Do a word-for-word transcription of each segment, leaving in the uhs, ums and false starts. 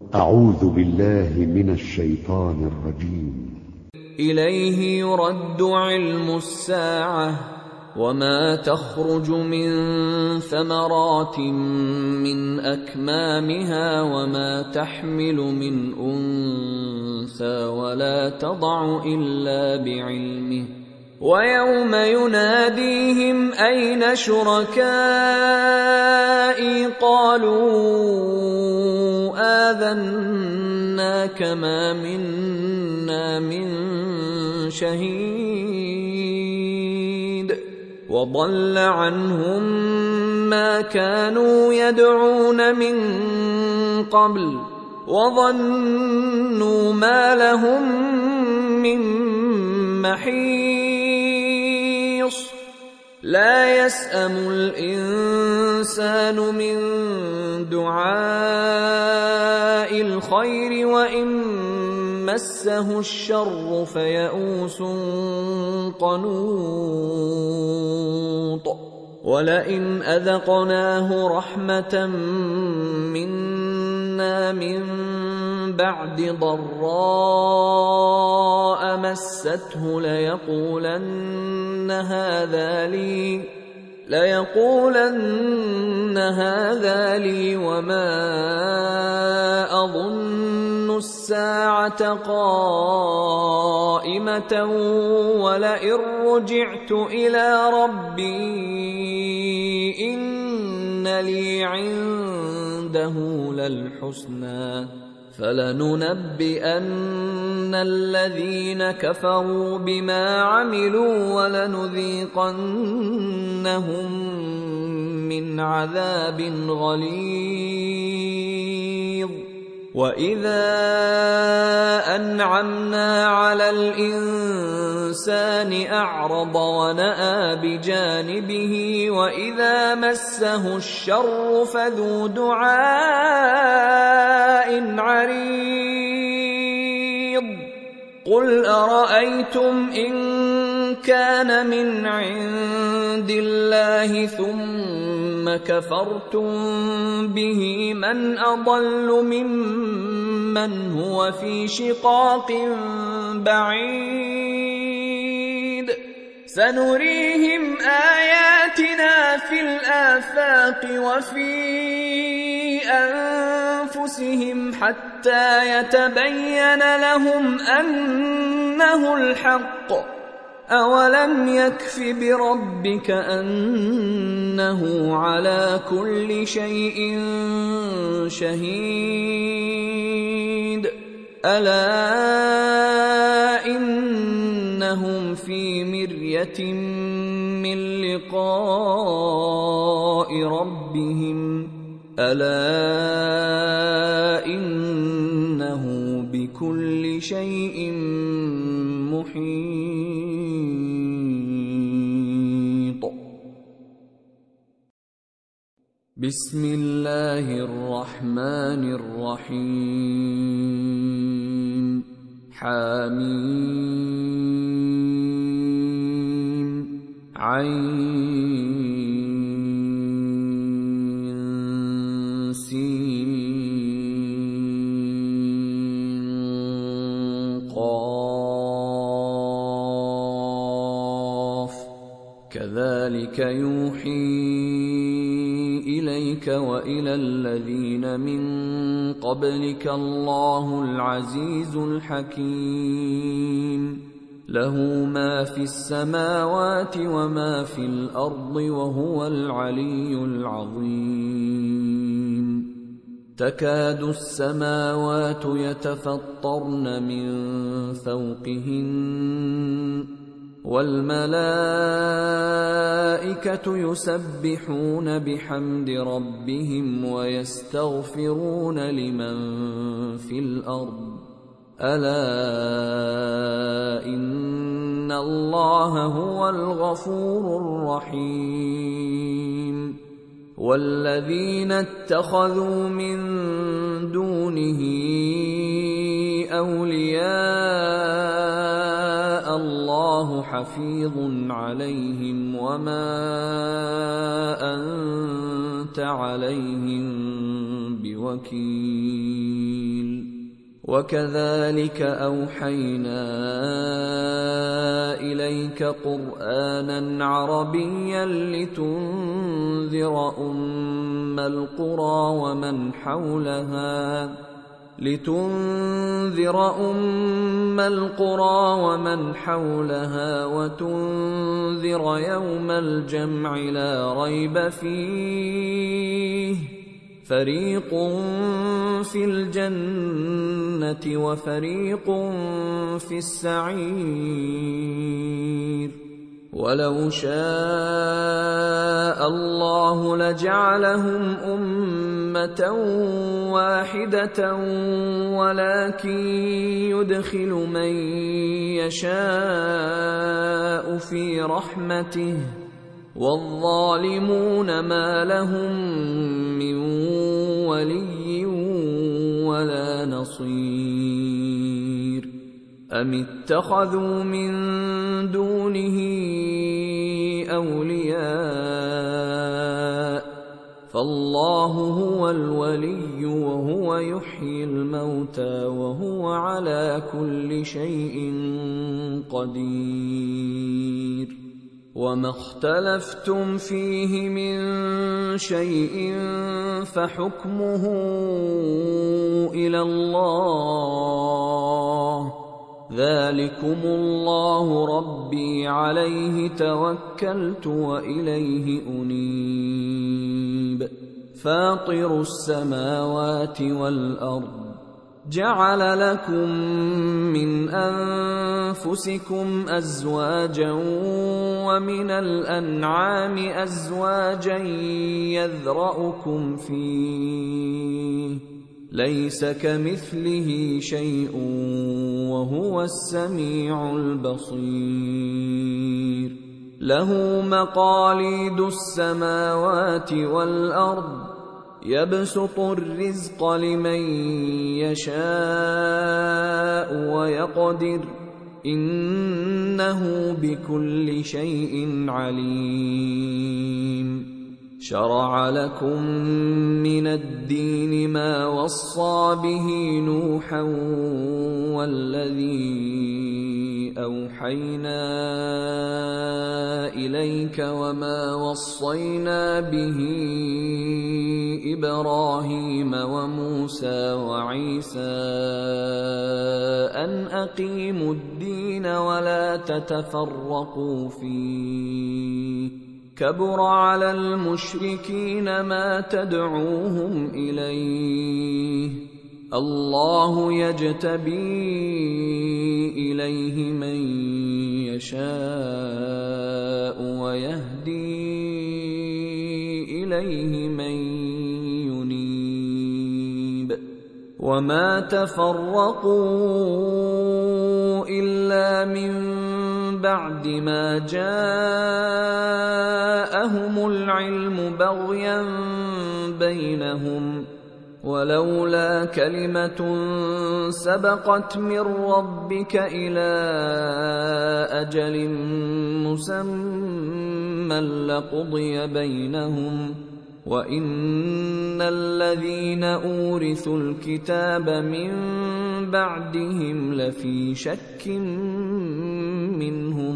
أعوذ بالله من الشيطان الرجيم. إليه يرد علم الساعة وما تخرج من ثمرات من أكمامها وما تحمل من أنثى ولا تضع إلا بعلمه ويوم يناديهم أين شركائي قالوا آذناك ما منا من شهيد وضل عنهم ما كانوا يدعون من قبل وظنوا ما لهم من محيص لا يسأم الإنسان من دعاء الخير وإن مسه الشر فيئوس قنوط ولئن أذقناه رحمة منا من بعد ضراء مسته ليقولن هذا لي ليقولن هذا لي وما أظن الساعة قائمة ولئن رجعت إلى ربي إن لي عنده للحسنى فلننبئن الذين كفروا بما عملوا ولنذيقنهم من عذاب غليظ وإذا أنعمنا على الإنسان أعرض ونأى بجانبه وإذا مسه الشر فذو دعاء عريض قل أرأيتم إن كان من عند الله ثم كفرتم به من أضل ممن هو في شقاق بعيد سنريهم آياتنا في الآفاق وفي أنفسهم حتى يتبين لهم أنه الحق أولم يكف بربك أنه على كل شيء شهيد ألا إنهم في مرية من لقاء ربهم ألا إنه بكل شيء محيط بسم الله الرحمن الرحيم حميم عين سين قاف كذلك يوحي إليك وإلى الذين من قبلك الله العزيز الحكيم له ما في السماوات وما في الأرض وهو العلي العظيم تكاد السماوات يتفطرن من فوقهن والملائكة يسبحون بحمد ربهم ويستغفرون لمن في الأرض ألا إن الله هو الغفور الرحيم والذين اتخذوا من دونه أولياء الله حفيظ عليهم وما أنت عليهم بوكيل بوكيل وكذلك أوحينا إليك قرآنا عربيا لتنذر أم القرى ومن حولها لتنذر أم القرى ومن حولها وتنذر يوم الجمع لا ريب فيه فريق في الجنة وفريق في السعير ولو شاء الله لجعلهم أمة واحدة ولكن يدخل من يشاء في رحمته والظالمون ما لهم من ولي ولا نصير أم اتخذوا من دونه أولياء فالله هو الولي وهو يحيي الموتى وهو على كل شيء قدير وما اختلفتم فيه من شيء فحكمه إلى الله ذلكم الله ربي عليه توكلت وإليه أنيب فاطر السماوات والأرض جعل لكم من أنفسكم أزواجا ومن الأنعام أزواجا يذرأكم فيه ليس كمثله شيء وهو السميع البصير له مقاليد السماوات والأرض يبسط الرزق لمن يشاء ويقدر إنه بكل شيء عليم شرع لكم من الدين ما وصى به نوحا والذي أوحينا إليك وما وصينا به إبراهيم وموسى وعيسى أن أقيموا الدين ولا تتفرقوا فيه كبر على المشركين ما تدعوهم إليه الله يجتبي إليه من يشاء ويهدي إليه من ينيب وما تفرقوا إلا من بعد ما جاءهم العلم بغيا بينهم ولولا كلمة سبقت من ربك إلى أجل مسمى لقضي بينهم وإن الذين أورثوا الكتاب من بعدهم لفي شك منه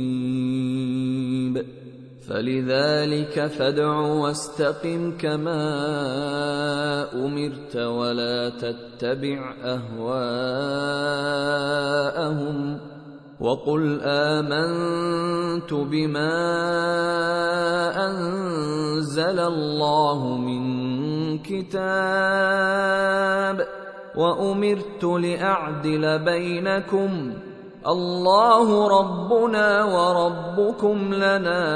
مريب فلذلك فادع واستقم كما أمرت ولا تتبع أهواءهم وقل آمنت بما أنزل الله من كتاب وأمرت لأعدل بينكم الله ربنا وربكم لنا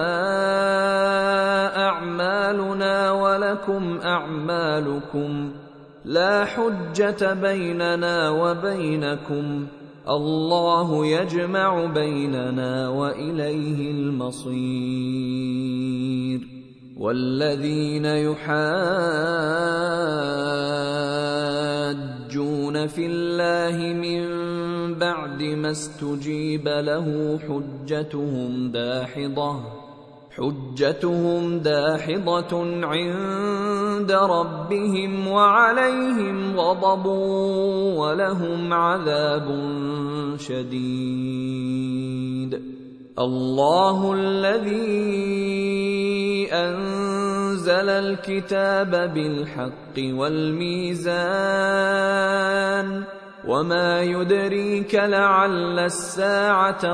أعمالنا ولكم أعمالكم لا حجة بيننا وبينكم الله يجمع بيننا وإليه المصير والذين يحاجون في الله من بعد ما استجيب له حجتهم داحضة حجتهم داحضة عند عند ربهم وعليهم غضب ولهم عذاب شديد. الله الذي أنزل الكتاب بالحق والميزان وما يدريك لعل الساعة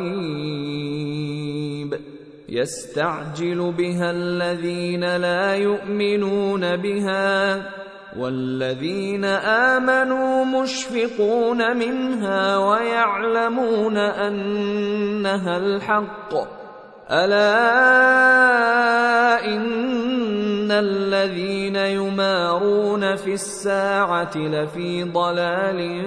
قريب. يستعجل بها الذين لا يؤمنون بها والذين آمنوا مشفقون منها ويعلمون أنها الحق. ألا إن الذين يمارون في الساعة لفي ضلال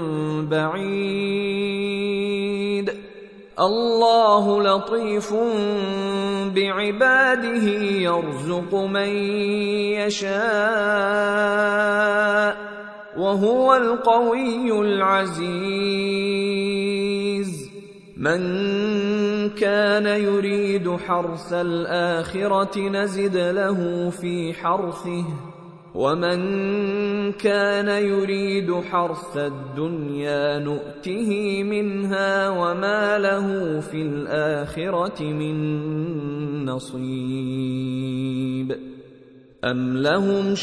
بعيد. الله لطيف بعباده يرزق من يشاء وهو القوي العزيز. من كان يريد حرث الآخرة نزد له في حرثه ومن كان يريد حرث الدنيا نؤته منها وما له في الآخرة من نصيب. أم لهم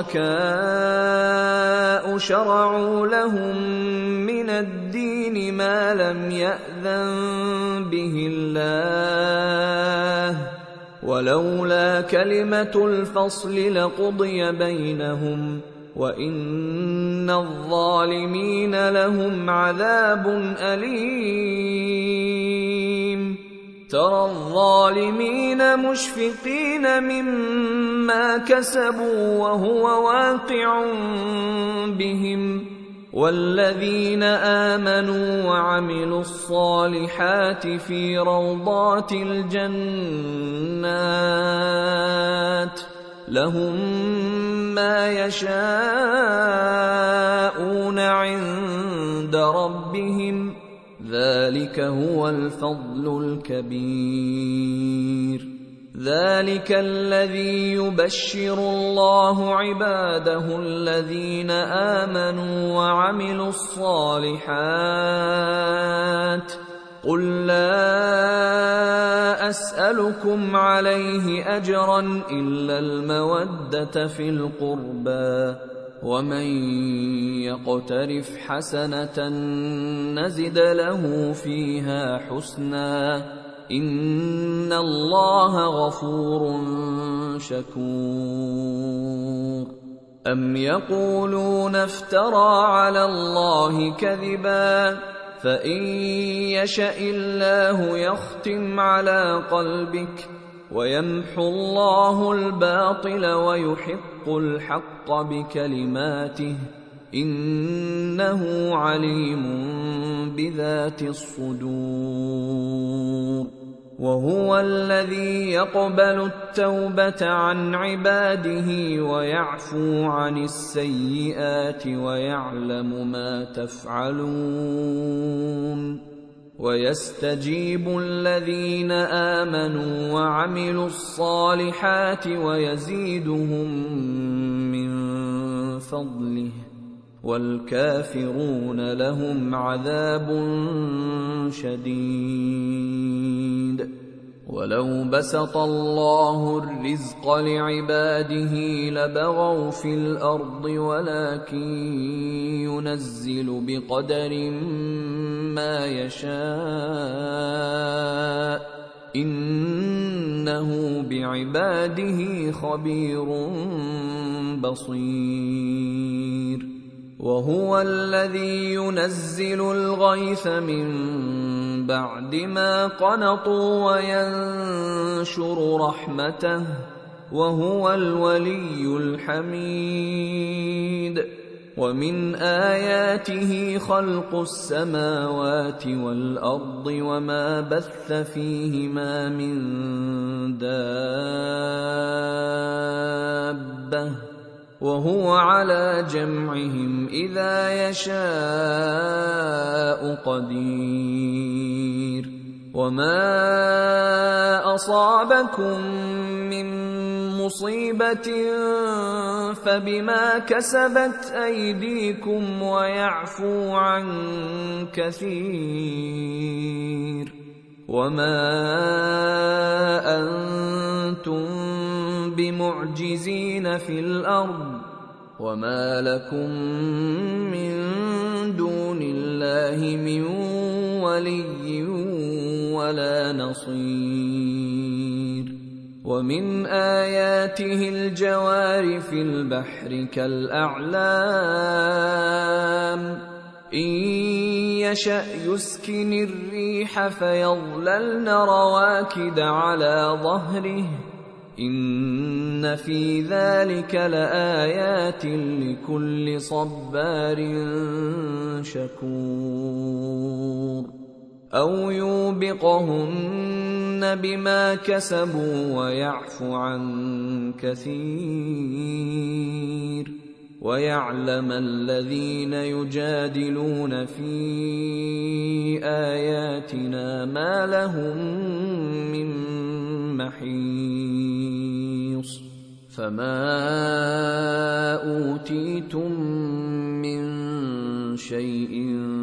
شركاء شرعوا لهم من الدين ما لم يأذن به الله ولولا كلمة الفصل لقضي بينهم وإن الظالمين لهم عذاب أليم. ترى الظالمين مشفقين مما كسبوا وهو واقع بهم والذين آمنوا وعملوا الصالحات في روضات الجنات لهم ما يشاءون عند ربهم ذلك هو الفضل الكبير. ذلك الذي يبشر الله عباده الذين آمنوا وعملوا الصالحات. قل لا أسألكم عليه أجرا إلا المودة في القربى ومن يقترف حسنة نزد له فيها حسنا إن الله غفور شكور. أم يقولون افترى على الله كذبا فإن يشأ الله يختم على قلبك ويمحو الله الباطل ويحق الحق بكلماته إنه عليم بذات الصدور. وهو الذي يقبل التوبة عن عباده ويعفو عن السيئات ويعلم ما تفعلون. ويستجيب الذين آمنوا وعملوا الصالحات ويزيدهم من فضله والكافرون لهم عذاب شديد. ولو بسط الله الرزق لعباده لبغوا في الأرض ولكن ينزل بقدر ما يشاء إنه بعباده خبير بصير. وهو الذي ينزل الغيث من بعد ما قنطوا وينشر رحمته وهو الولي الحميد. ومن آياته خلق السماوات والأرض وما بث فيهما من دابة وهو على جمعهم إذا يشاء قدير. وما أصابكم من مصيبة فبما كسبت أيديكم ويعفو عن كثير وما أنتم بمعجزين في الأرض وما لكم من دون الله من ولي ولا نصير ومن آياته الجوار في البحر كالأعلام إن يشأ يسكن الريح فيظللن رواكد على ظهره إن في ذلك لآيات لكل صبار شكور أو يوبقهن بما كسبوا ويعفو عن كثير ويعلم الذين يجادلون في آياتنا ما لهم من محيص فما أوتيتم من شيء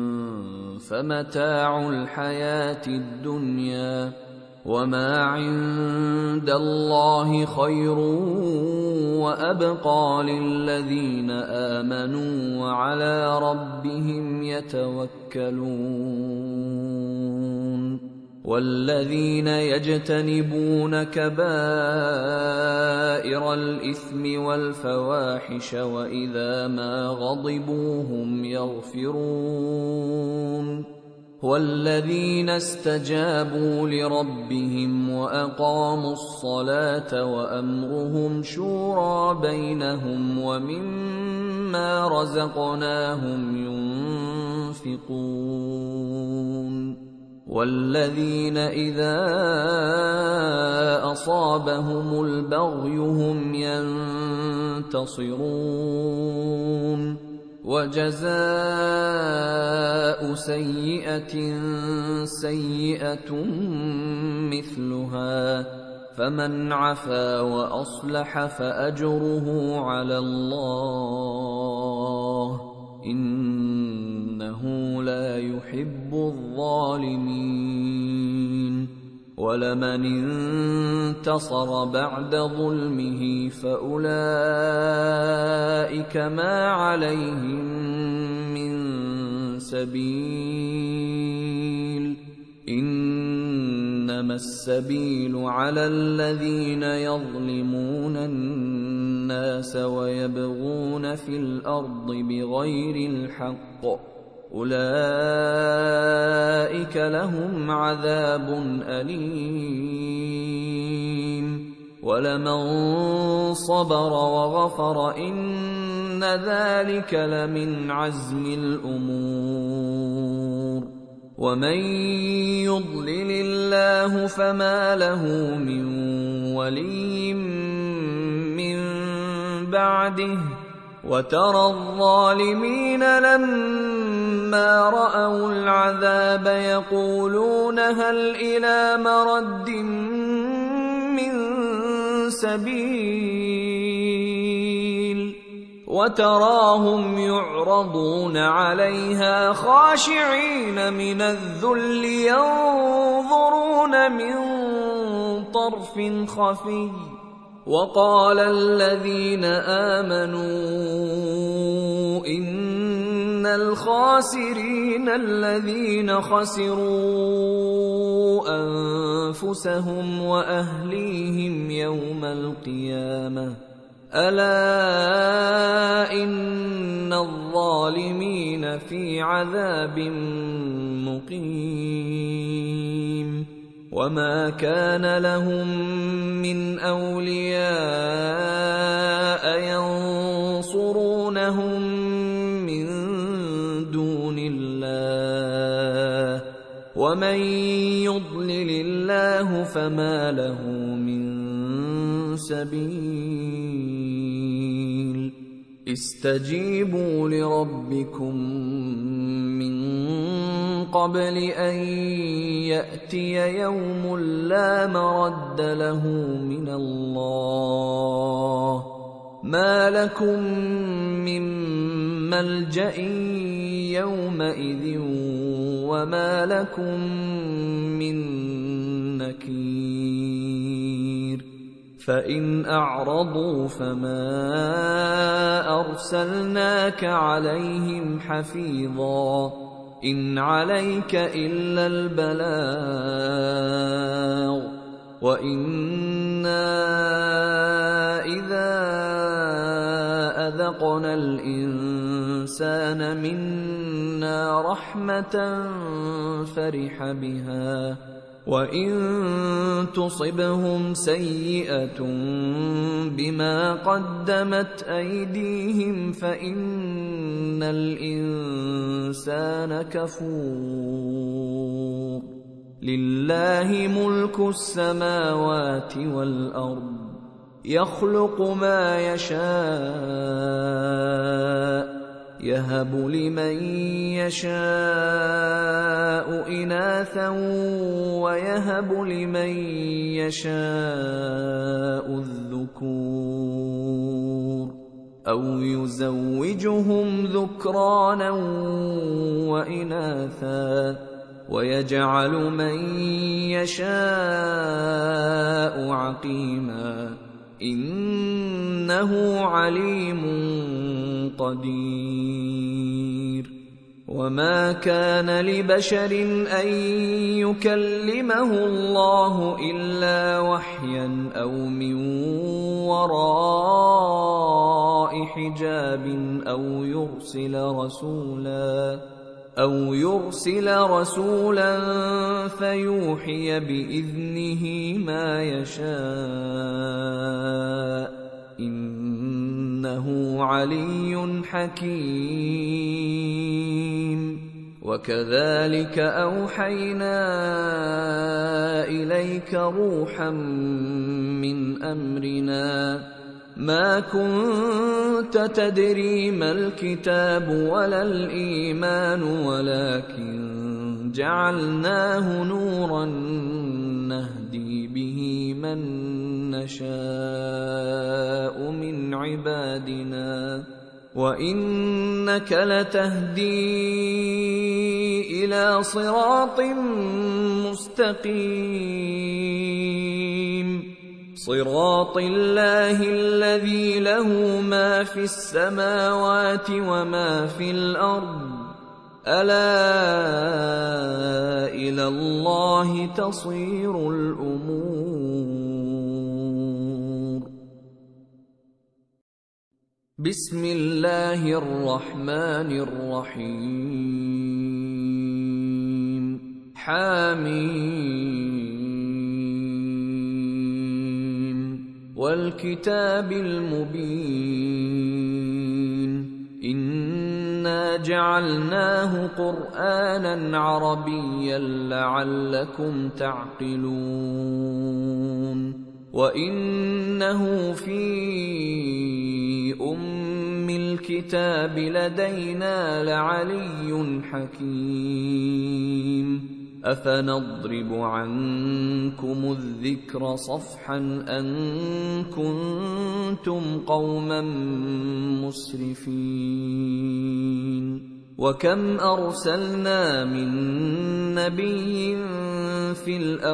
فمتاع الحياة الدنيا وما عند الله خير وأبقى للذين آمنوا وعلى ربهم يتوكلون والذين يجتنبون كبائر الإثم والفواحش وإذا ما غضبوا هم يغفرون والذين استجابوا لربهم وأقاموا الصلاة وأمرهم شورى بينهم ومما رزقناهم ينفقون والذين إذا أصابهم البغي هم ينتصرون وجزاء سيئة سيئة مثلها فمن عفا وأصلح فأجره على الله إنه لا يحب الظالمين ولمن انتصر بعد ظلمه فأولئك ما عليهم من سبيل إنما السبيل على الذين يظلمون الناس ويبغون في الأرض بغير الحق أولئك لهم عذاب أليم ولمن صبر وغفر إن ذلك لمن عزم الأمور ومن يضلل الله فما له من ولي من بعده وترى الظالمين لما رأوا العذاب يقولون هل إلى مرد من سبيل وتراهم يعرضون عليها خاشعين من الذل ينظرون من طرف خفي وقال الذين آمنوا إن الخاسرين الذين خسروا أنفسهم وأهليهم يوم القيامة ألا إن الظالمين في عذاب مقيم وما كان لهم من أولياء ينصرونهم من دون الله ومن يضلل الله فما له من سبيل استجيبوا لربكم من قبل أن يأتي يوم لا مرد له من الله ما لكم من ملجأ يومئذ وما لكم من نكير فإن أعرضوا فما أرسلناك عليهم حفيظا إن عليك إلا البلاغ وإنا إذا أذقنا الإنسان منا رحمة فرح بها وإن تصبهم سيئة بما قدمت أيديهم فإن الإنسان كفور لله ملك السماوات والأرض يخلق ما يشاء يهب لمن يشاء إناثا ويهب لمن يشاء الذكور أو يزوجهم ذكرانا وإناثا ويجعل من يشاء عقيما إنه عليم قدير وما كان لبشر أن يكلمه الله إلا وحيا أو من وراء حجاب أو يرسل رسولا أو يرسل رسولا فيوحي بإذنه ما يشاء إنه علي حكيم وكذلك أوحينا إليك روحا من أمرنا ما كنت تدري ما الكتاب ولا الإيمان ولكن جعلناه نورا نهدي به من نشاء من عبادنا وإنك لتهدي إلى صراط مستقيم صراط الله الذي له ما في السماوات وما في الأرض ألا إلى الله تصير الأمور بسم الله الرحمن الرحيم حميم والكتاب المبين إنا جعلناه قرآنا عربيا لعلكم تعقلون وإنه في أم الكتاب لدينا لعلي حكيم أفنضرب عنكم الذكر صفحا أن كنتم قوما مسرفين وكم أرسلنا من نبي في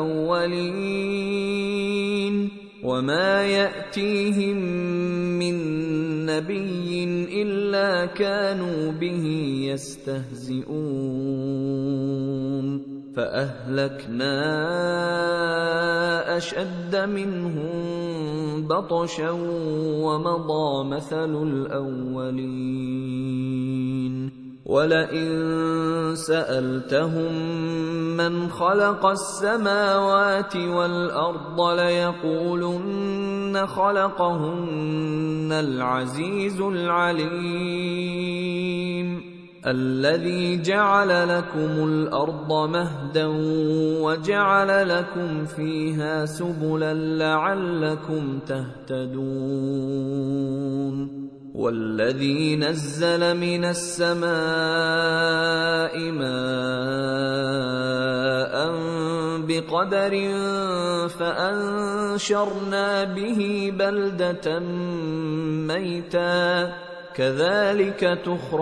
الأولين وما يأتيهم من نبي إلا كانوا به يستهزئون فأهلكنا أشد منهم بطشا ومضى مثل الأولين ولئن سألتهم من خلق السماوات والأرض ليقولن خلقهن العزيز العليم الذي جعل لكم الأرض مهدا وجعل لكم فيها سبلا لعلكم تهتدون والذي نزل من السماء ماء بقدر فأنشرنا به بلدة ميتا كذلك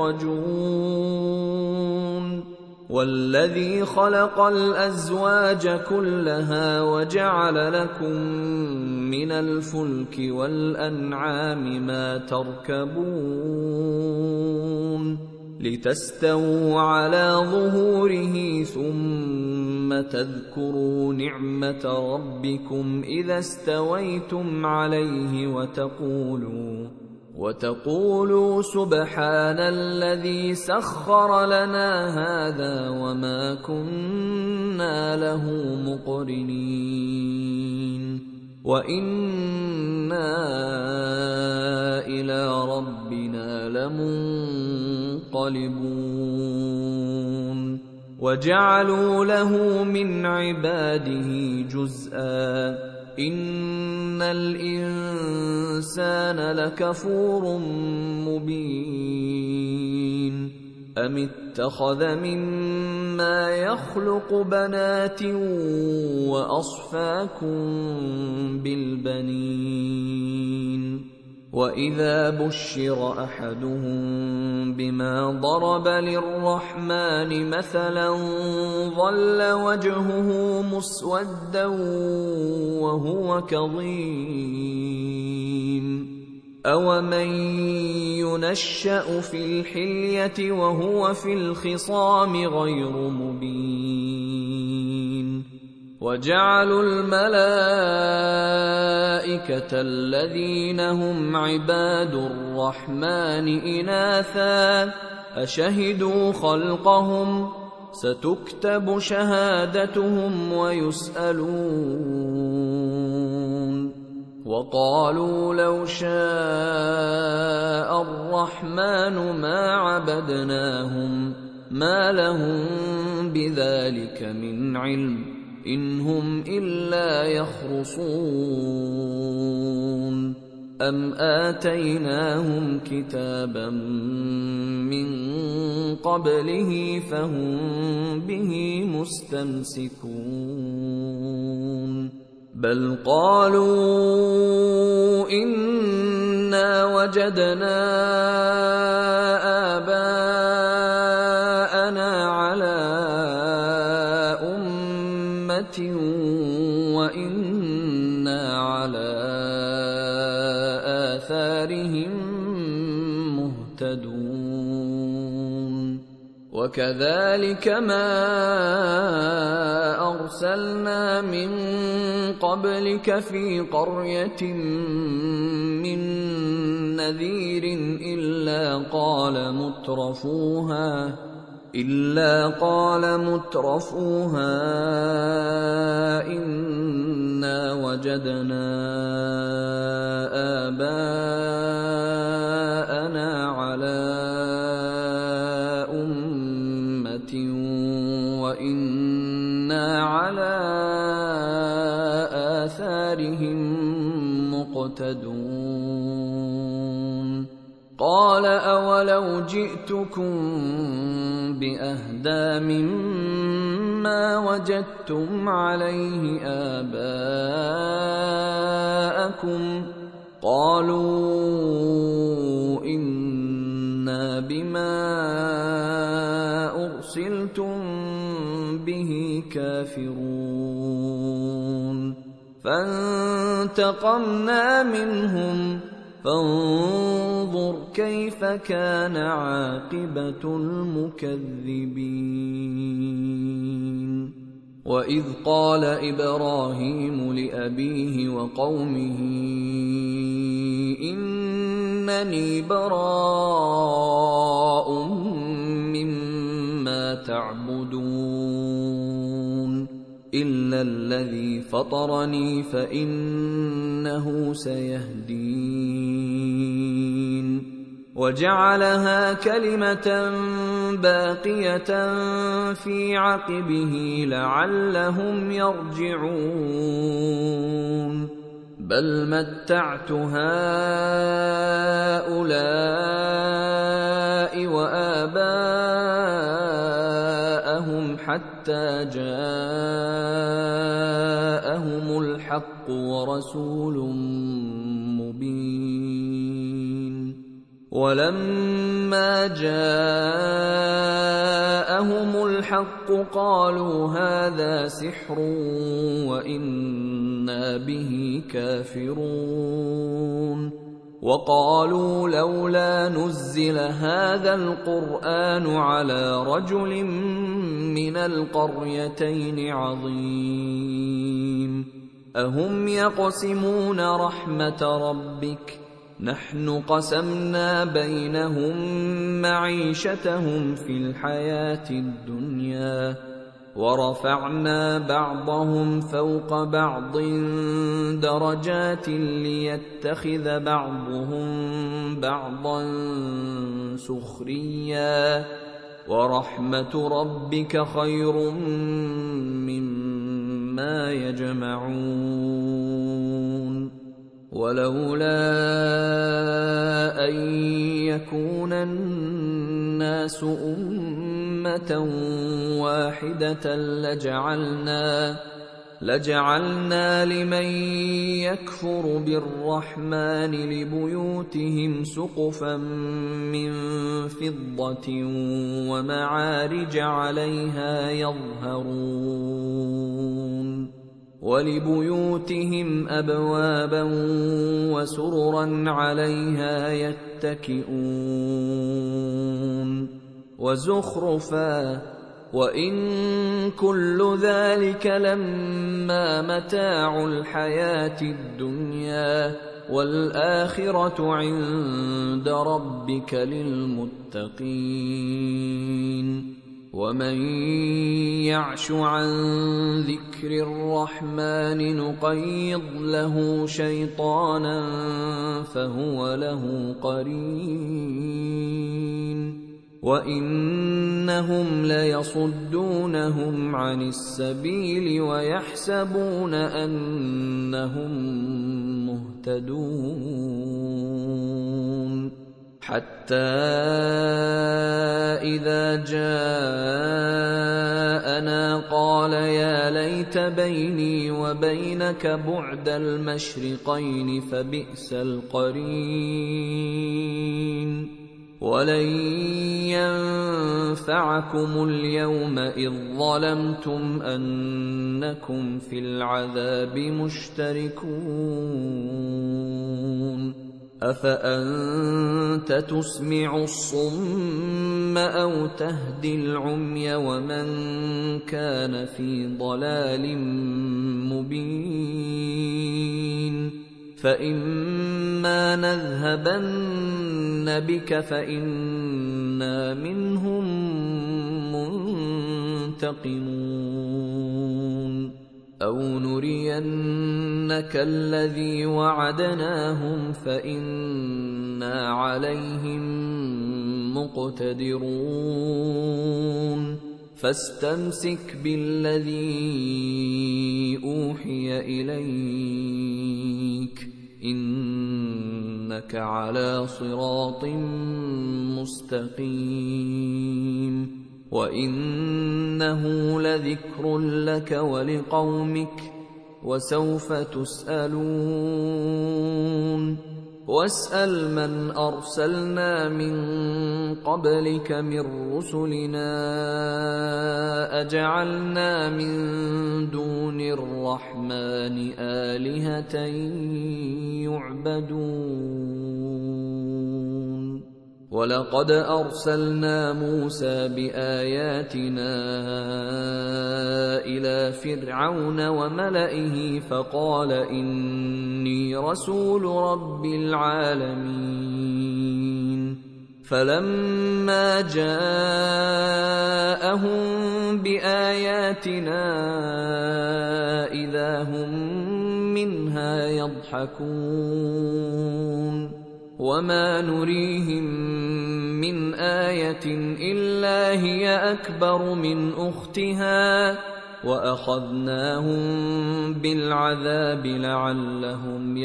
تخرجون والذي خلق الأزواج كلها وجعل لكم من الفلك والأنعام ما تركبون لتستووا على ظهوره ثم تذكروا نعمة ربكم إذا استويتم عليه وتقولوا وتقولوا سبحان الذي سخر لنا هذا وما كنا له مقرنين وإنا إلى ربنا لمنقلبون وجعلوا له من عباده جزءا إن الإنسان لكفور مبين أم اتخذ مما يخلق بنات وأصفاكم بالبنين وإذا بشر أحدهم بما ضرب للرحمن مثلا ظل وجهه مسودا وهو كظيم أومن ينشأ في الحلية وهو في الخصام غير مبين وجعلوا الملائكة الذين هم عباد الرحمن إناثا أشهدوا خلقهم ستكتب شهادتهم ويسألون وقالوا لو شاء الرحمن ما عبدناهم ما لهم بذلك من علم إن هم إلا يخرصون أم آتيناهم كتابا من قبله فهم به مستمسكون بل قالوا إنا وجدنا آباءنا على وإنا على آثارهم مهتدون وكذلك ما أرسلنا من قبلك في قرية من نذير إلا قال مترفوها إلا قال مترفوها إنا وجدنا آباءنا على أمة وإنا على آثارهم مقتدون قال أولو جئتكم بأهدى مما وجدتم عليه آباءكم قالوا إنا بما أرسلتم به كافرون فانتقمنا منهم فانظر كيف كان عاقبة المكذبين وإذ قال إبراهيم لأبيه وقومه إنني براء مما تعبدون إلا الذي فطرني فإنه سيهدين وجعلها كلمة باقية في عقبه لعلهم يرجعون بل متعت هؤلاء وآباءهم حتى جاءهم الحق ورسول مبين ولما جاءهم الحق قالوا هذا سحر وإنا به كافرون وقالوا لولا نزل هذا القرآن على رجل من القريتين عظيم أهم يقسمون رحمة ربك نحن قسمنا بينهم معيشتهم في الحياة الدنيا ورفعنا بعضهم فوق بعض درجات ليتخذ بعضهم بعضا سخريا ورحمة ربك خير مما يجمعون ولولا أن يكون الناس أمة واحدة لجعلنا لجعلنا لمن يكفر بالرحمن لبيوتهم سقفا من فضة ومعارج عليها يظهرون ولبيوتهم أبوابا وسررا عليها يتكئون وزخرفا وإن كل ذلك لما متاع الحياة الدنيا والآخرة عند ربك للمتقين ومن يعش عن ذكر الرحمن نقيض له شيطانا فهو له قرين وإنهم ليصدونهم عن السبيل ويحسبون أنهم مهتدون حتى إذا جاءنا قال يا ليت بيني وبينك بعد المشرقين فبئس القرين ولن ينفعكم اليوم إذ ظلمتم أنكم في العذاب مشتركون أفأنت تسمع الصم أو تهدي العمي ومن كان في ضلال مبين فإما نذهبن بك فإنا منهم منتقمون أو نرينك الذي وعدناهم فإنا عليهم مقتدرون فاستمسك بالذي أوحي إليك إنك على صراط مستقيم وإنه لذكر لك ولقومك وسوف تسألون واسأل من أرسلنا من قبلك من رسلنا أجعلنا من دون الرحمن آلهة يعبدون ولقد أرسلنا موسى بآياتنا إلى فرعون وملئه فقال إني رسول رب العالمين فلما جاءهم بآياتنا إذا هم منها يضحكون وما نريهم من آية إلا هي أكبر من أختها وأخذناهم بالعذاب لعلهم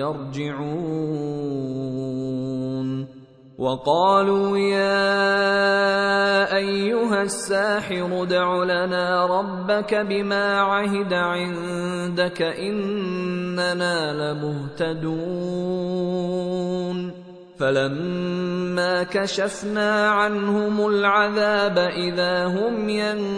يرجعون وقالوا يا أيها الساحر ادع لنا ربك بما عهد عندك إننا لمهتدون فلما كشفنا عنهم العذاب إذا هم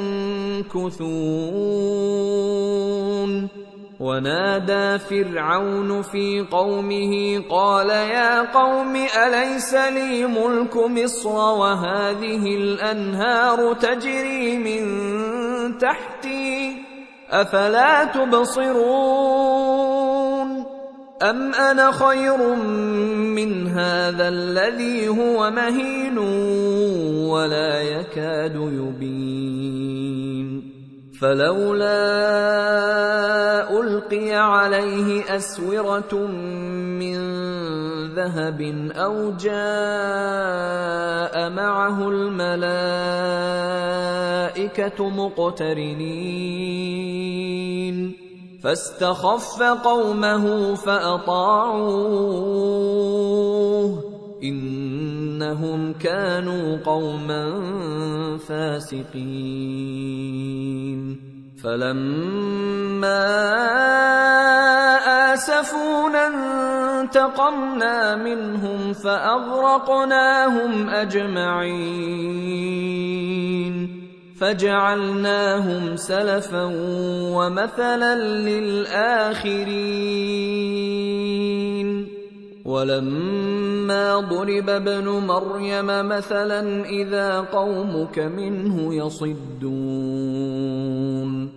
ينكثون ونادى فرعون في قومه قال يا قوم أليس لي ملك مصر وهذه الأنهار تجري من تحتي أفلا تبصرون أم أنا خير من هذا الذي هو مهين ولا يكاد يبين فلولا ألقي عليه أسورة من ذهب أو جاء معه الملائكة مقترنين فاستخف قومه فأطاعوه إنهم كانوا قوما فاسقين فلما آسفونا انتقمنا منهم فأغرقناهم أجمعين فجعلناهم سلفا ومثلا للآخرين ولما ضرب ابن مريم مثلا إذا قومك منه يصدون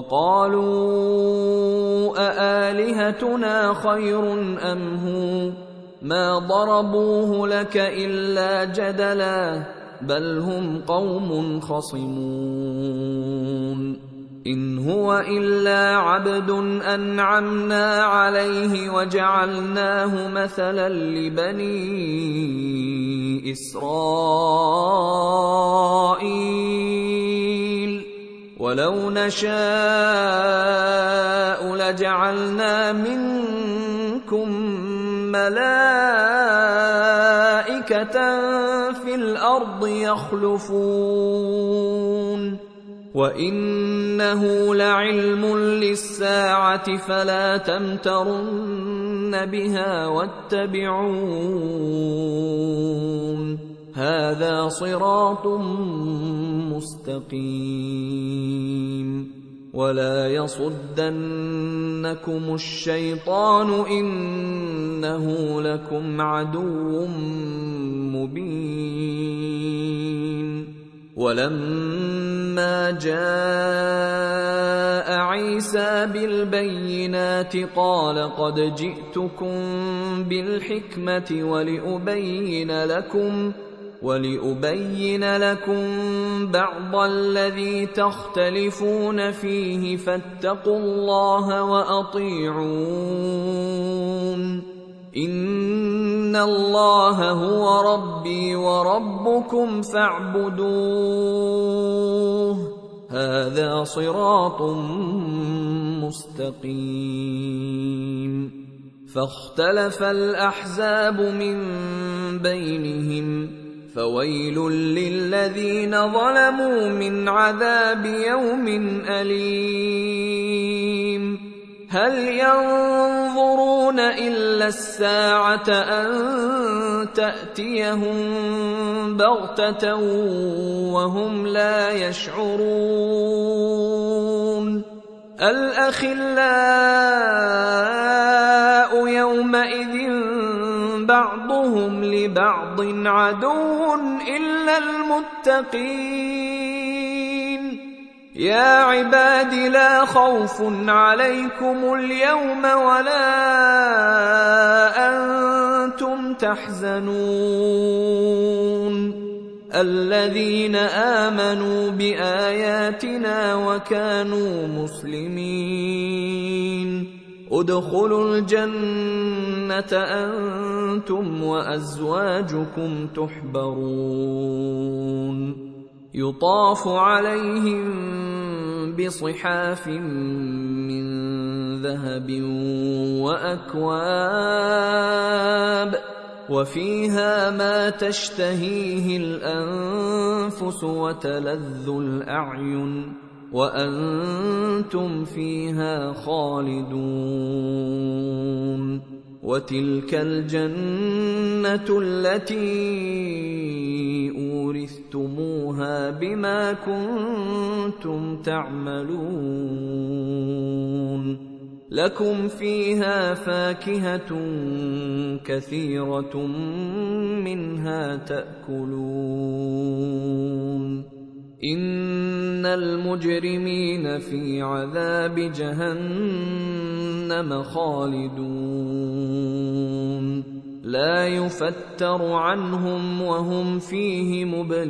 وقالوا أآلهتنا خير أم هو ما ضربوه لك إلا جدلا بل هم قوم خصمون إن هو إلا عبد أنعمنا عليه وجعلناه مثلا لبني إسرائيل ولو نشاء لجعلنا منكم ملائكة في الأرض يخلفون وإنه لعلم للساعة فلا تمترن بها واتبعون هذا صراط مستقيم ولا يصدنكم الشيطان إنه لكم عدو مبين ولما جاء عيسى بالبينات قال قد جئتكم بالحكمة ولأبين لكم ولأبين لكم بعض الذي تختلفون فيه فاتقوا الله وأطيعون إن الله هو ربي وربكم فاعبدوه هذا صراط مستقيم فاختلف الأحزاب من بينهم فويل للذين ظلموا من عذاب يوم أليم هل ينظرون إلا الساعة أن تأتيهم بغتة وهم لا يشعرون الأخلاء يومئذ بعضهم لبعض عدو إلا المتقين يا عباد لا خوف عليكم اليوم ولا أنتم تحزنون الذين آمنوا بآياتنا وكانوا مسلمين ادخلوا الجنة أنتم وأزواجكم تحبرون يطاف عليهم بصحاف من ذهب وأكواب وفيها ما تشتهيه الأنفس وتلذ الأعين وأنتم فيها خالدون وتلك الجنة التي أورثتموها بما كنتم تعملون لكم فيها فاكهة كثيرة منها تأكلون إن المجرمين في عذاب جهنم خالدون لا يفتر عنهم وهم فيه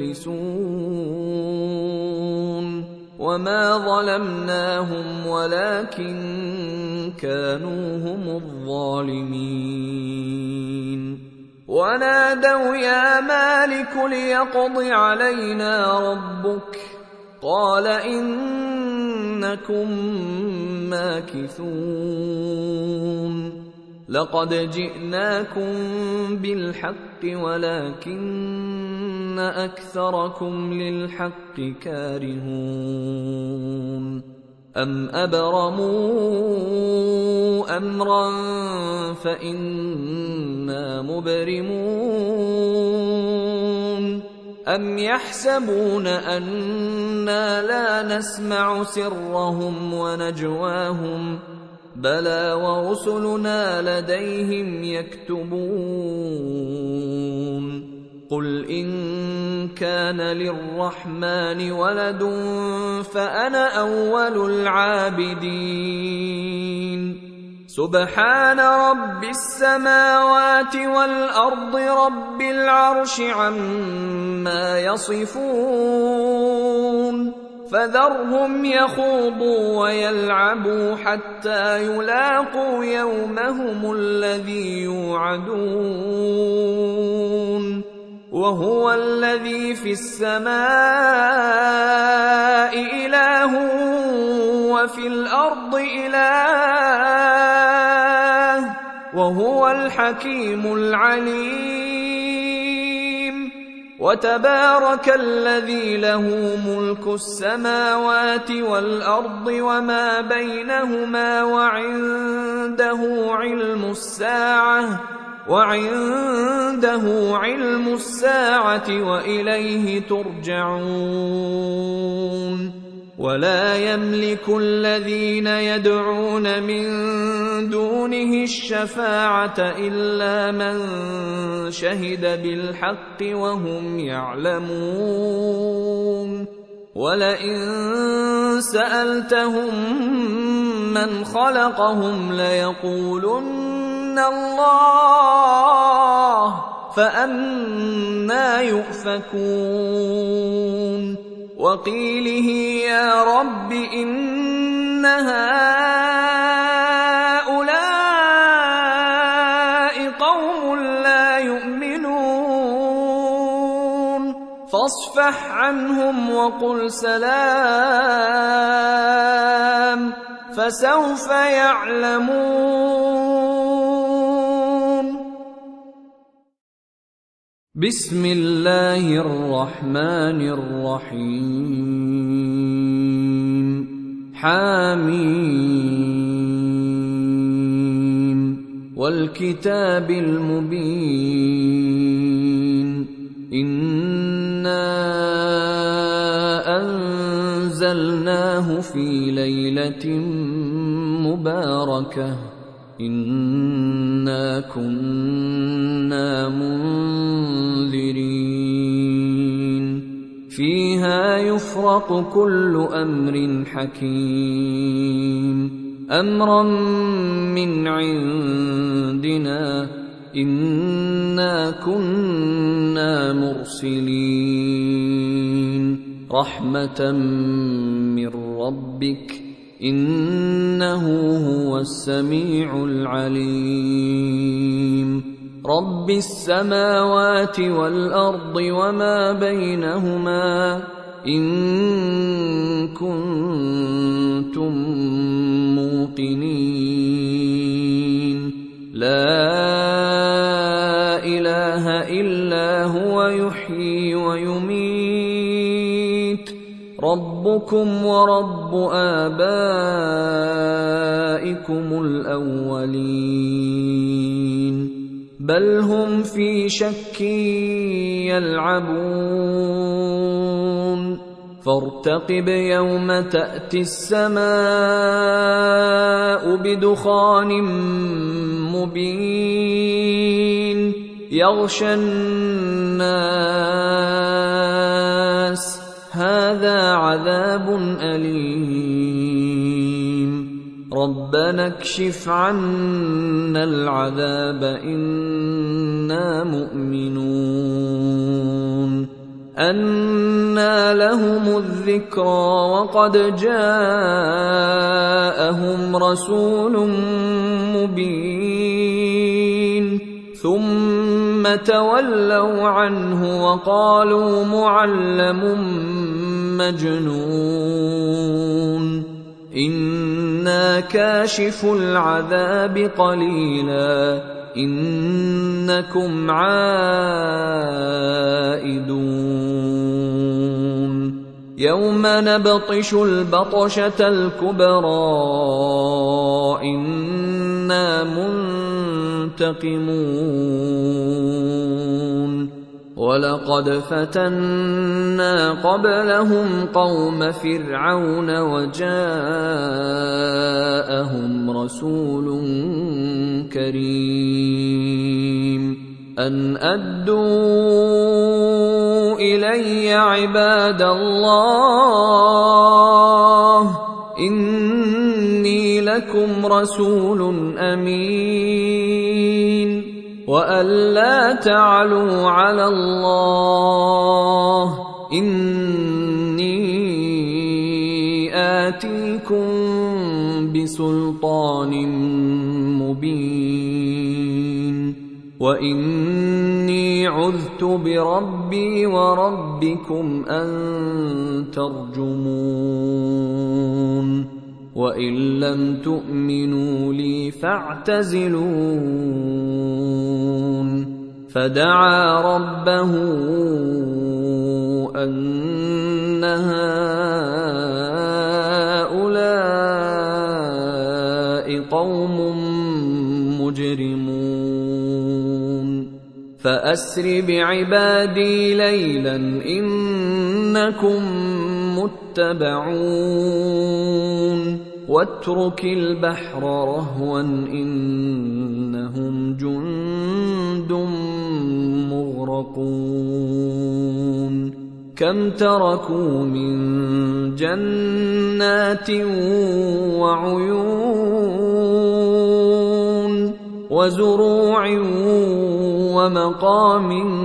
مبلسون وما ظلمناهم ولكن كانوا هم الظالمين ونادوا يا مالك ليقض علينا ربك قال إنكم ماكثون لقد جئناكم بالحق ولكن أكثركم للحق كارهون أم أبرموا أمرا فإنا مبرمون أم يحسبون أنا لا نسمع سرهم ونجواهم بلى ورسلنا لديهم يكتبون قل إن كان للرحمن ولد فأنا أول العابدين سبحان رب السماوات والأرض رب العرش عما يصفون فذرهم يخوضوا ويلعبوا حتى يلاقوا يومهم الذي يوعدون وهو الذي في السماء إله وفي الأرض إله وهو الحكيم العليم وتبارك الذي له ملك السماوات والأرض وما بينهما وعنده علم الساعة وعنده علم الساعة وإليه ترجعون ولا يملك الذين يدعون من دونه الشفاعة إلا من شهد بالحق وهم يعلمون ولئن سألتهم من خلقهم ليقولن الله فأنى يؤفكون وقيله يا رب إن هؤلاء قوم لا يؤمنون فاصفح عنهم وقل سلام فسوف يعلمون بسم الله الرحمن الرحيم حميم والكتاب المبين إنا أنزلناه في ليلة مباركة إنا كنا منذرين فيها يفرق كل أمر حكيم أمرا من عندنا إنا كنا مرسلين رحمة من ربك إنه هو السميع العليم رب السماوات والأرض وما بينهما إن كنتم ربكم ورب آبائكم الأولين بل هم في شك يلعبون فارتقب يوم تأتي السماء بدخان مبين يغشى الناس هذا عذاب أليم ربنا اكشف عنا العذاب إنا مؤمنون أنى لهم الذكرى وقد جاءهم رسول مبين ثم تولوا عنه وقالوا معلم مجنون إنا كاشف العذاب قليلا إنكم عائدون يوم نبطش البطشة الكبرى إنا منتقمون ولقد فتنا قبلهم قوم فرعون وجاءهم رسول كريم أن أدوا إلي عباد الله إني لكم رسول أمين وأن لا تعلوا على الله إني آتيكم بسلطان مبين وإني عذت بربي وربكم أن ترجمون وإن لم تؤمنوا لي فاعتزلون فدعا ربه أن هؤلاء قوم مجرمون فأسر بعبادي ليلا إنكم متبعون واترك البحر رهوا إنهم جند مغرقون كم تركوا من جنات وعيون وزروع ومقام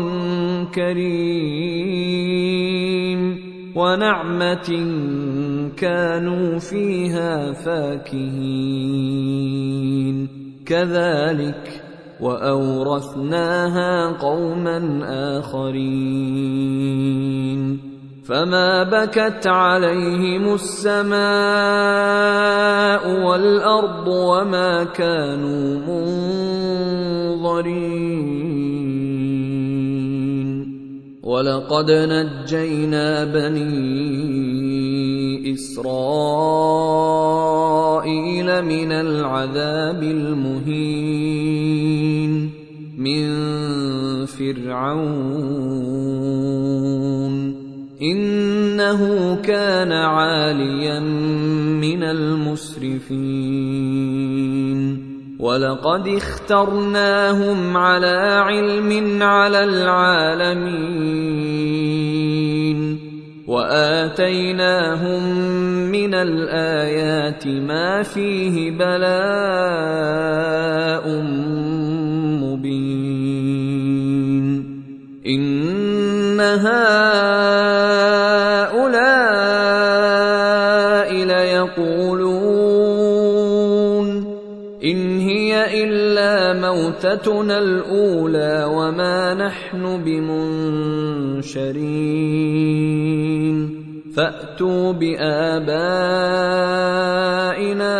كريم ونعمة كانوا فيها فاكهين كذلك وأورثناها قوما آخرين فما بكت عليهم السماء والأرض وما كانوا منظرين ولقد نجينا بني إسرائيل من العذاب المهين من فرعون إنه كان عاليا من المسرفين ولقد اخترناهم على علم على العالمين وآتيناهم من الآيات ما فيه بلاء مبين إن هؤلاء ليقولون إن هي إلا موتتنا الأولى وما نحن بمنشرين فأتوا بآبائنا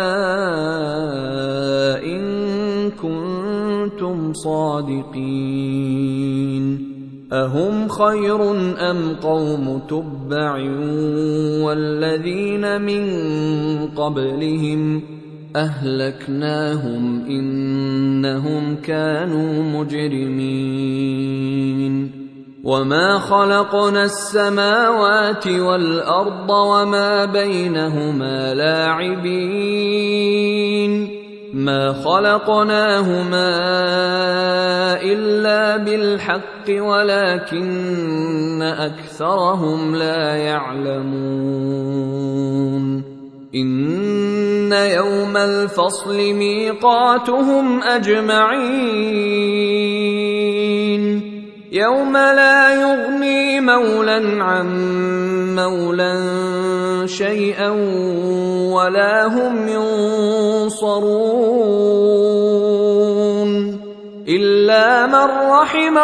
إن كنتم صادقين أهم خير أم قوم تبع والذين من قبلهم أهلكناهم إنهم كانوا مجرمين وما خلقنا السماوات والأرض وما بينهما لاعبين ما خلقناهما إلا بالحق ولكن أكثرهم لا يعلمون إن يوم الفصل ميقاتهم أجمعين يوم لا يغني مولى عن مولى شيئا ولا هم ينصرون إلا من رحم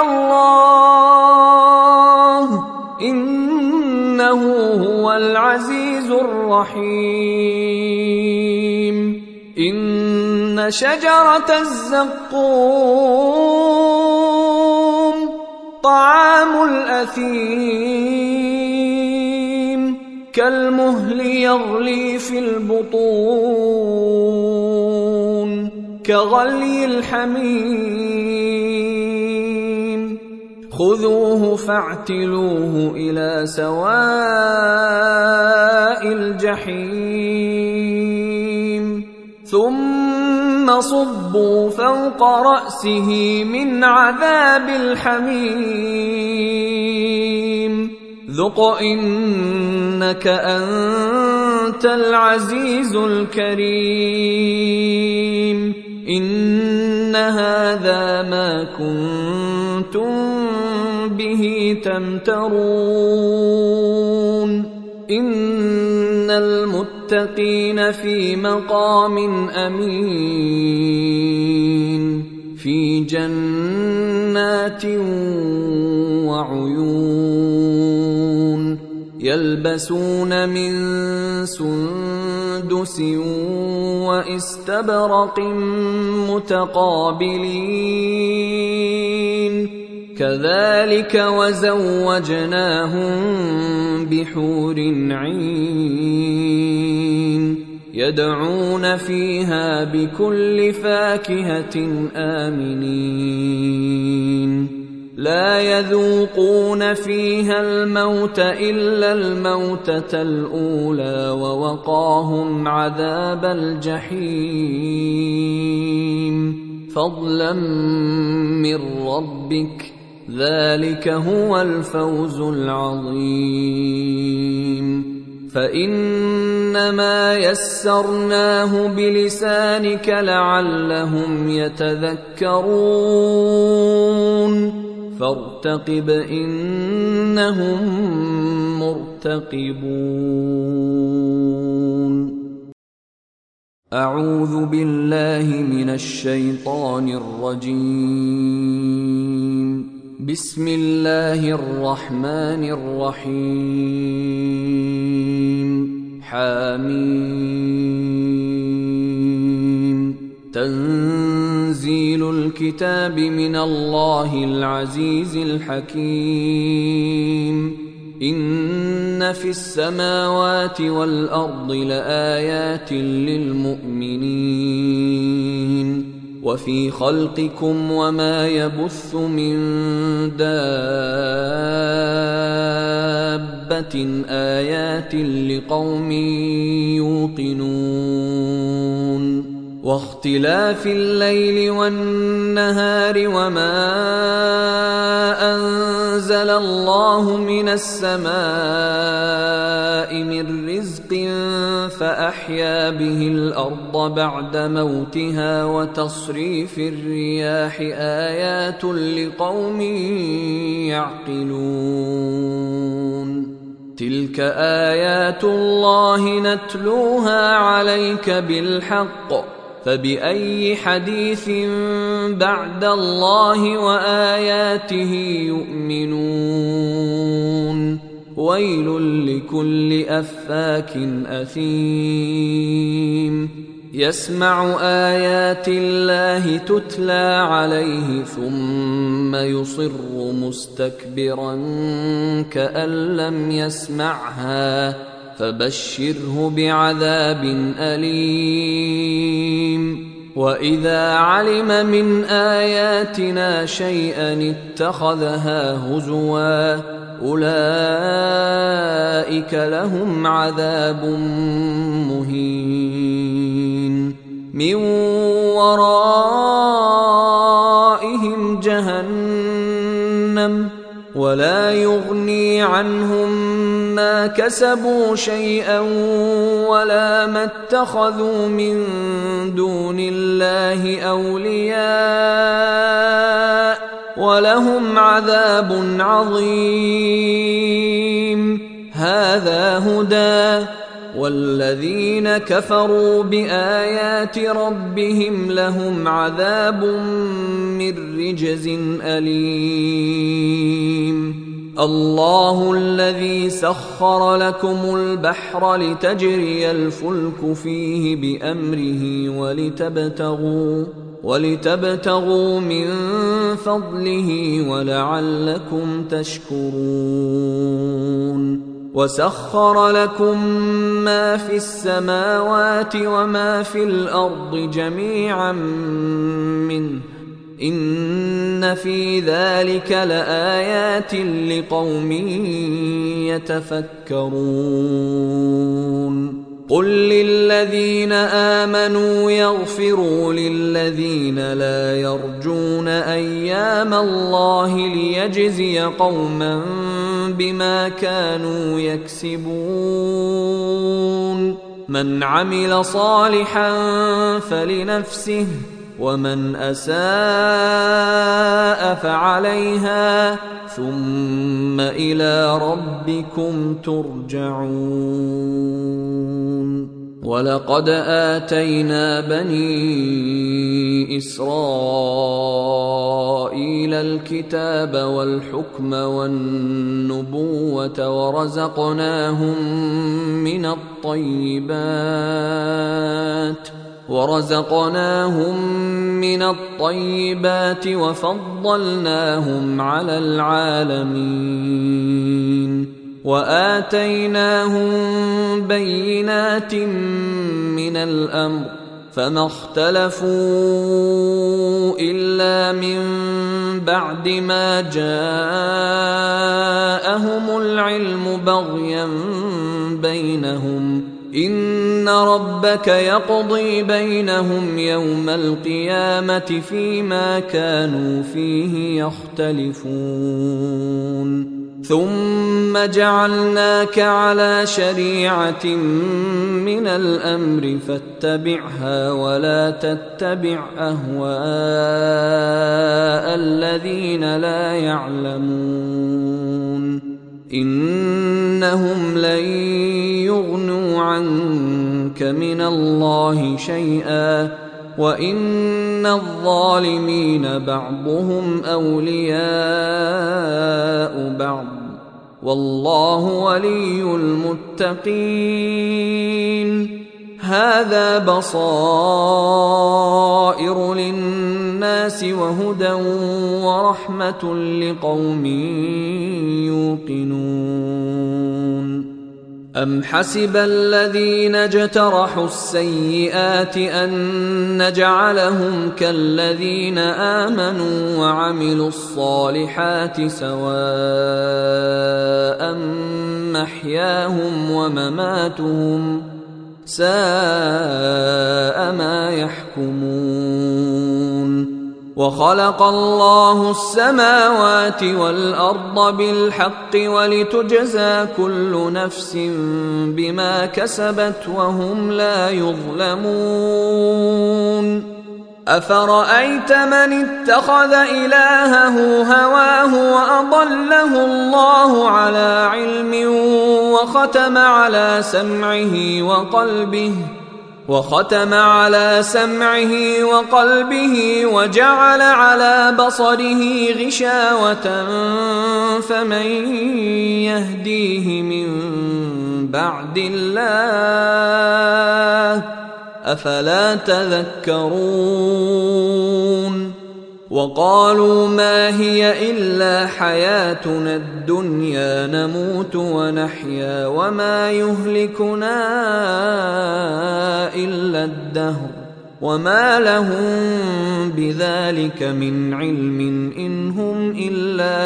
الله إنه هو العزيز الرحيم إن شجرة الزقوم طعام الأثيم كالمهل يغلي في البطون كغلي الحميم خذوه فاعتلوه إلى سواء الجحيم ثم صبوا فوق رأسه من عذاب الحميم ذق إنك أنت العزيز الكريم إن هذا ما كنتم به تمترون إن المتقين في مقام أمين في جنات وعيون يلبسون من سندس واستبرق متقابلين كذلك وزوجناهم بحور عين يدعون فيها بكل فاكهة آمنين لا يذوقون فيها الموت إلا الموتة الأولى ووقاهم عذاب الجحيم فضلا من ربك ذلك هو الفوز العظيم فإنما يسرناه بلسانك لعلهم يتذكرون فارتقب إنهم مرتقبون أعوذ بالله من الشيطان الرجيم بسم الله الرحمن الرحيم حميم تنزيل الكتاب من الله العزيز الحكيم إن في السماوات والأرض لآيات للمؤمنين وفي خلقكم وما يبث من دابة آيات لقوم يوقنون واختلاف الليل والنهار وما أنزل الله من السماء من رزق فأحيا به الأرض بعد موتها وتصريف الرياح آيات لقوم يعقلون تلك آيات الله نتلوها عليك بالحق فبأي حديث بعد الله وآياته يؤمنون ويل لكل أفاك أثيم يسمع آيات الله تتلى عليه ثم يصر مستكبرا كأن لم يسمعها فبشره بعذاب أليم وإذا علم من آياتنا شيئا اتخذها هزوا أولئك لهم عذاب مهين من ورائهم جهنم ولا يغني عنهم ما كسبوا شيئا ولا ما اتخذوا من دون الله أولياء ولهم عذاب عظيم هذا هدى والذين كفروا بآيات ربهم لهم عذاب من رجز أليم الله الذي سخر لكم البحر لتجري الفلك فيه بأمره ولتبتغوا ولتبتغوا من فضله ولعلكم تشكرون وسخر لكم ما في السماوات وما في الأرض جميعا منه إن في ذلك لآيات لقوم يتفكرون قل للذين آمنوا يغفروا للذين لا يرجون أيام الله ليجزي قوما بما كانوا يكسبون من عمل صالحا فلنفسه ومن أساء فعليها ثم إلى ربكم ترجعون ولقد آتينا بني إسرائيل الكتاب والحكم والنبوة ورزقناهم من الطيبات ورزقناهم من الطيبات وفضلناهم على العالمين وآتيناهم بينات من الأمر فما اختلفوا إلا من بعد ما جاءهم العلم بغيا بينهم إن ربك يقضي بينهم يوم القيامة فيما كانوا فيه يختلفون ثم جعلناك على شريعة من الأمر فاتبعها ولا تتبع أهواء الذين لا يعلمون إنهم لن يغنوا عنك من الله شيئا وإن الظالمين بعضهم أولياء بعض والله ولي المتقين هذا بصائر للناس وهدى ورحمة لقوم يوقنون أم حسب الذين اجترحوا السيئات أن نجعلهم كالذين آمنوا وعملوا الصالحات سواء محياهم ومماتهم ساء ما يحكمون وخلق الله السماوات والأرض بالحق ولتجزى كل نفس بما كسبت وهم لا يظلمون أفرأيت من اتخذ إلهه هواه وأضله الله على علم وختم على سمعه وقلبه وختم على سمعه وقلبه وجعل على بصره غشاوة فمن يهديه من بعد الله أفلا تذكرون وقالوا ما هي إلا حياتنا الدنيا نموت ونحيا وما يهلكنا إلا الدهر وما لهم بذلك من علم إن هم إلا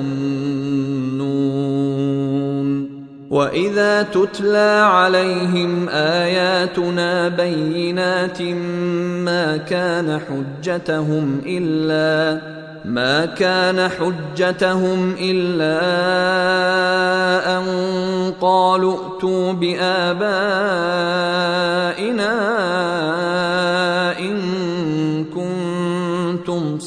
يظنون وإذا تتلى عليهم آياتنا بينات ما كان حجتهم إلا ما كان حجتهم إلا أن قالوا ائتوا بآبائنا إن كنتم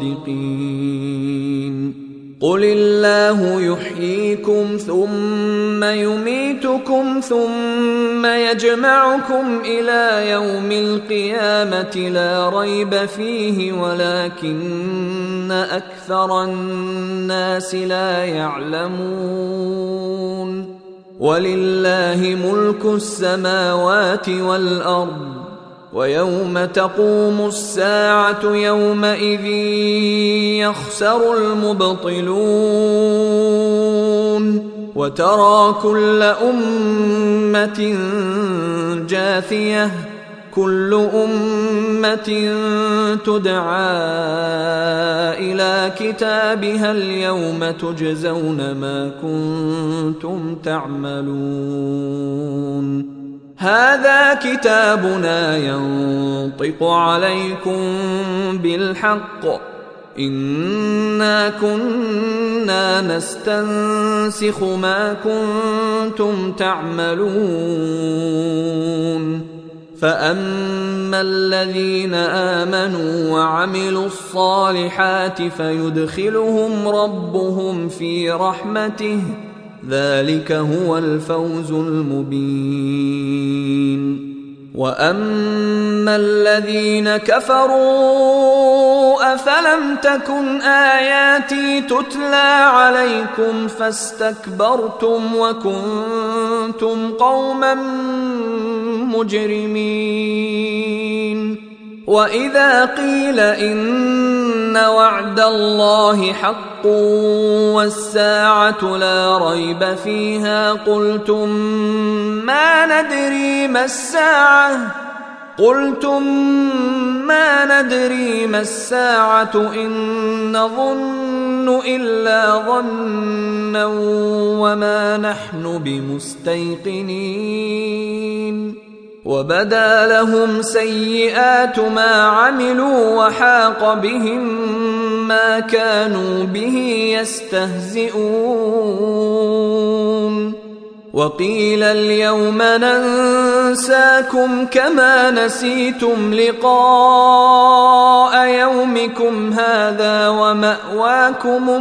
صادقين قل الله يحييكم ثم يميتكم ثم يجمعكم إلى يوم القيامة لا ريب فيه ولكن أكثر الناس لا يعلمون ولله ملك السماوات والأرض ويوم تقوم الساعة يومئذ يخسر المبطلون وترى كل أمة جاثية كل أمة تدعى إلى كتابها اليوم تجزون ما كنتم تعملون هذا كتابنا ينطق عليكم بالحق إنا كنا نستنسخ ما كنتم تعملون فأما الذين آمنوا وعملوا الصالحات فيدخلهم ربهم في رحمته ذلك هو الفوز المبين وأما الذين كفروا أفلم تكن آياتي تتلى عليكم فاستكبرتم وكنتم قوما مجرمين وإذا قيل إن وعد الله حق والساعة لا ريب فيها قلتم ما ندري ما الساعة قلتم ما ندري ما الساعة إن نظن إلا ظنا وما نحن بمستيقنين وبدا لهم سيئات ما عملوا وحاق بهم ما كانوا به يستهزئون وقيل اليوم ننساكم كما نسيتم لقاء يومكم هذا ومأواكم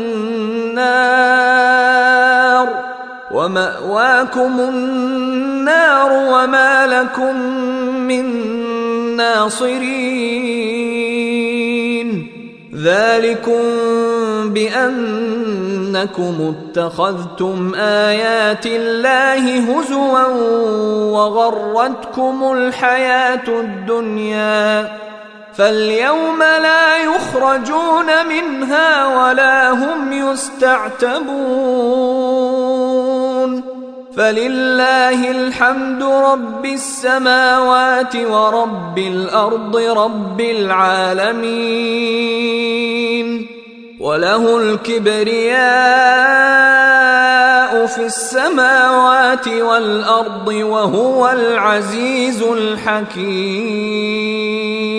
النار ومأواكم النار وما لكم من ناصرين ذلكم بأنكم اتخذتم آيات الله هزوا وغرتكم الحياة الدنيا فاليوم لا يخرجون منها ولا هم يستعتبون فلله الحمد رب السماوات ورب الأرض رب العالمين وله الكبرياء في السماوات والأرض وهو العزيز الحكيم